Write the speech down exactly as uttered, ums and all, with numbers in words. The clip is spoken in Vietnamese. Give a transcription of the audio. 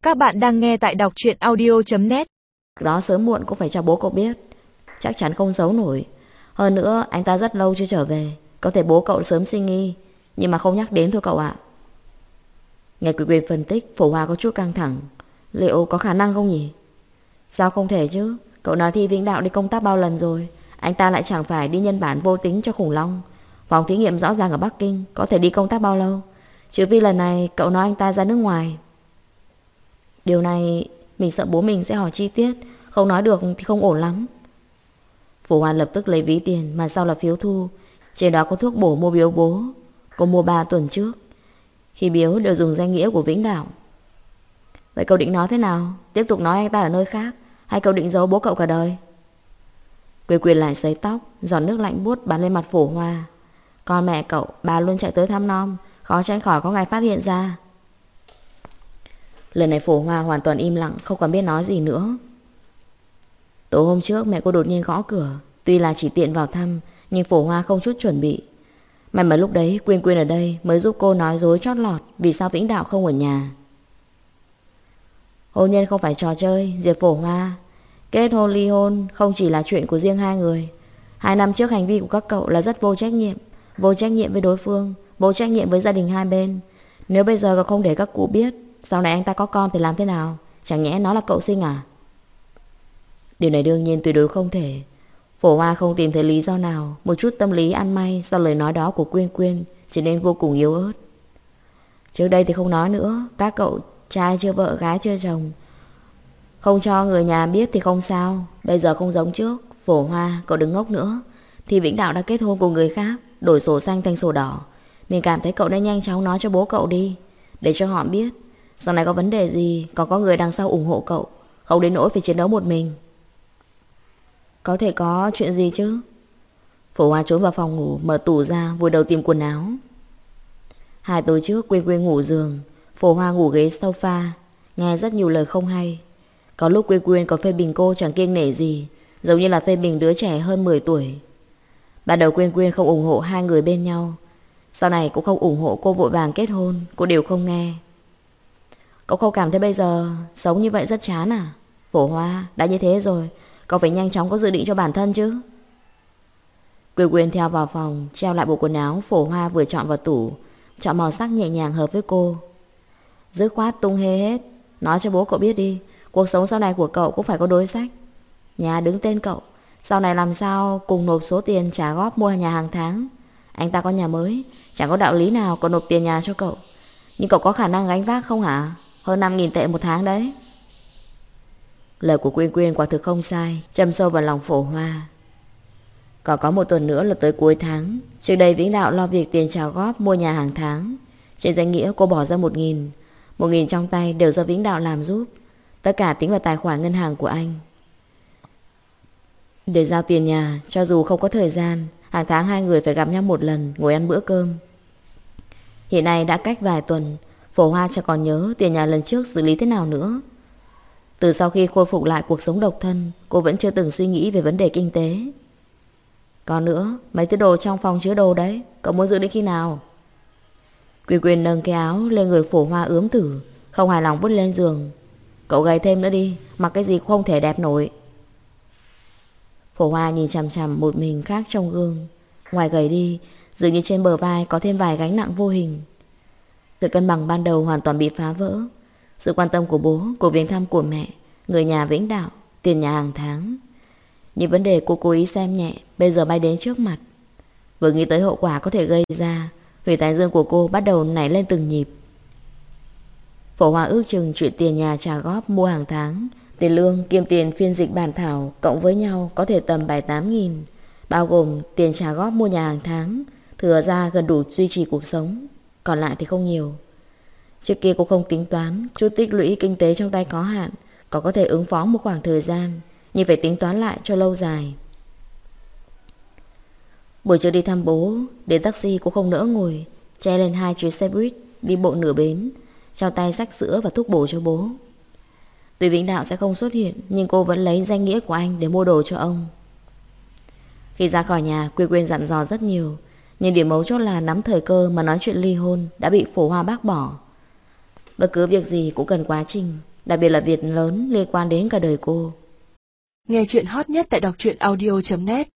Các bạn đang nghe tại đọc truyện audio chấm net. Đó sớm muộn cũng phải cho bố cậu biết. Chắc chắn không giấu nổi. Hơn nữa anh ta rất lâu chưa trở về. Có thể bố cậu sớm sinh nghi, nhưng mà không nhắc đến thôi cậu ạ. Nghe Quy Quyên phân tích, Phổ Hoa có chút căng thẳng. Liệu có khả năng không nhỉ? Sao không thể chứ? Cậu nói Thi Vĩnh Đạo đi công tác bao lần rồi, anh ta lại chẳng phải đi nhân bản vô tính cho khủng long. Phòng thí nghiệm rõ ràng ở Bắc Kinh, có thể đi công tác bao lâu? Trừ vì lần này cậu nói anh ta ra nước ngoài. Điều này mình sợ bố mình sẽ hỏi chi tiết, không nói được thì không ổn lắm. Phổ Hoa lập tức lấy ví tiền mà sau là phiếu thu. Trên đó có thuốc bổ mua biếu bố. Cô mua ba tuần trước. Khi biếu đều dùng danh nghĩa của Vĩnh Đạo. Vậy cậu định nói thế nào? Tiếp tục nói anh ta ở nơi khác, hay cậu định giấu bố cậu cả đời? Quy Quyên lại sấy tóc, giọt nước lạnh buốt bắn lên mặt Phổ Hoa. Con mẹ cậu, bà luôn chạy tới thăm nom, khó tránh khỏi có ngày phát hiện ra. Lần này Phổ Hoa hoàn toàn im lặng, không còn biết nói gì nữa. Tối hôm trước mẹ cô đột nhiên gõ cửa. Tuy là chỉ tiện vào thăm, nhưng Phổ Hoa không chút chuẩn bị. May mà lúc đấy Quyên Quyên ở đây mới giúp cô nói dối chót lọt vì sao Vĩnh Đạo không ở nhà. Hôn nhân không phải trò chơi, Diệp Phổ Hoa. Kết hôn ly hôn không chỉ là chuyện của riêng hai người. Hai năm trước hành vi của các cậu là rất vô trách nhiệm. Vô trách nhiệm với đối phương, vô trách nhiệm với gia đình hai bên. Nếu bây giờ cậu không để các cụ biết, sau này anh ta có con thì làm thế nào? Chẳng nhẽ nó là cậu sinh à? Điều này đương nhiên tuyệt đối không thể. Phổ Hoa không tìm thấy lý do nào. Một chút tâm lý ăn may sau lời nói đó của Quyên Quyên trở nên vô cùng yếu ớt. Trước đây thì không nói nữa. Các cậu trai chưa vợ gái chưa chồng, không cho người nhà biết thì không sao. Bây giờ không giống trước. Phổ Hoa, cậu đừng ngốc nữa. Thì Vĩnh Đạo đã kết hôn cùng người khác, đổi sổ xanh thành sổ đỏ. Mình cảm thấy cậu nên nhanh chóng nói cho bố cậu đi, để cho họ biết sau này có vấn đề gì còn có người đằng sau ủng hộ cậu, không đến nỗi phải chiến đấu một mình. Có thể có chuyện gì chứ? Phổ Hoa trốn vào phòng ngủ, mở tủ ra, vùi đầu tìm quần áo. Hai tối trước Quyên Quyên ngủ giường, Phổ Hoa ngủ ghế sofa, nghe rất nhiều lời không hay. Có lúc Quyên Quyên có phê bình cô chẳng kiêng nể gì, giống như là phê bình đứa trẻ hơn mười tuổi. Ban đầu Quyên Quyên không ủng hộ hai người bên nhau, sau này cũng không ủng hộ cô vội vàng kết hôn, cô đều không nghe. Cậu không cảm thấy bây giờ sống như vậy rất chán à? Phổ Hoa, đã như thế rồi, cậu phải nhanh chóng có dự định cho bản thân chứ. Quyên Quyên theo vào phòng, treo lại bộ quần áo Phổ Hoa vừa chọn vào tủ, chọn màu sắc nhẹ nhàng hợp với cô. Dứt khoát tung hê hết. Nói cho bố cậu biết đi, cuộc sống sau này của cậu cũng phải có đối sách. Nhà đứng tên cậu, sau này làm sao cùng nộp số tiền trả góp mua nhà hàng tháng. Anh ta có nhà mới, chẳng có đạo lý nào còn nộp tiền nhà cho cậu. Nhưng cậu có khả năng gánh vác không hả? Hơn năm nghìn tệ một tháng đấy. Lời của Quyên Quyên quả thực không sai, châm sâu vào lòng Phổ Hoa. Còn có một tuần nữa là tới cuối tháng. Trước đây Vĩnh Đạo lo việc tiền trả góp mua nhà hàng tháng. Trên danh nghĩa cô bỏ ra một nghìn. Một nghìn trong tay đều do Vĩnh Đạo làm giúp. Tất cả tính vào tài khoản ngân hàng của anh. Để giao tiền nhà, cho dù không có thời gian, hàng tháng hai người phải gặp nhau một lần, ngồi ăn bữa cơm. Hiện nay đã cách vài tuần, Phổ Hoa chẳng còn nhớ tiền nhà lần trước xử lý thế nào nữa. Từ sau khi khôi phục lại cuộc sống độc thân, cô vẫn chưa từng suy nghĩ về vấn đề kinh tế. Còn nữa, mấy thứ đồ trong phòng chứa đồ đấy, cậu muốn giữ đến khi nào? Quyên Quyên nâng cái áo lên người Phổ Hoa ướm thử, không hài lòng vứt lên giường. Cậu gầy thêm nữa đi, mặc cái gì cũng không thể đẹp nổi. Phổ Hoa nhìn chằm chằm một mình khác trong gương. Ngoài gầy đi, dường như trên bờ vai có thêm vài gánh nặng vô hình. Sự cân bằng ban đầu hoàn toàn bị phá vỡ. Sự quan tâm của bố, của viếng thăm của mẹ, người nhà Vĩnh Đạo, tiền nhà hàng tháng. Những vấn đề cô cố ý xem nhẹ bây giờ bay đến trước mặt. Vừa nghĩ tới hậu quả có thể gây ra, huyệt thái dương của cô bắt đầu nảy lên từng nhịp. Phổ Hoa ước chừng chuyện tiền nhà trả góp mua hàng tháng, tiền lương kiêm tiền phiên dịch bản thảo cộng với nhau có thể tầm bảy tám nghìn, bao gồm tiền trả góp mua nhà hàng tháng, thừa ra gần đủ duy trì cuộc sống, còn lại thì không nhiều. Trước kia cô không tính toán, chút tích lũy kinh tế trong tay có hạn, có có thể ứng phó một khoảng thời gian, nhưng phải tính toán lại cho lâu dài. Buổi trưa đi thăm bố, đến taxi cũng không nỡ ngồi, che lên hai chuyến xe buýt đi bộ nửa bến, trong tay xách sữa và thuốc bổ cho bố. Tuy Vĩnh Đạo sẽ không xuất hiện, nhưng cô vẫn lấy danh nghĩa của anh để mua đồ cho ông. Khi ra khỏi nhà, Quyên Quyên dặn dò rất nhiều, nhưng điểm mấu chốt là nắm thời cơ mà nói chuyện ly hôn đã bị Phổ Hoa bác bỏ. Bất cứ việc gì cũng cần quá trình. đặc biệt là việc lớn liên quan đến cả đời cô. Nghe chuyện hot nhất tại đọc truyện audio chấm net.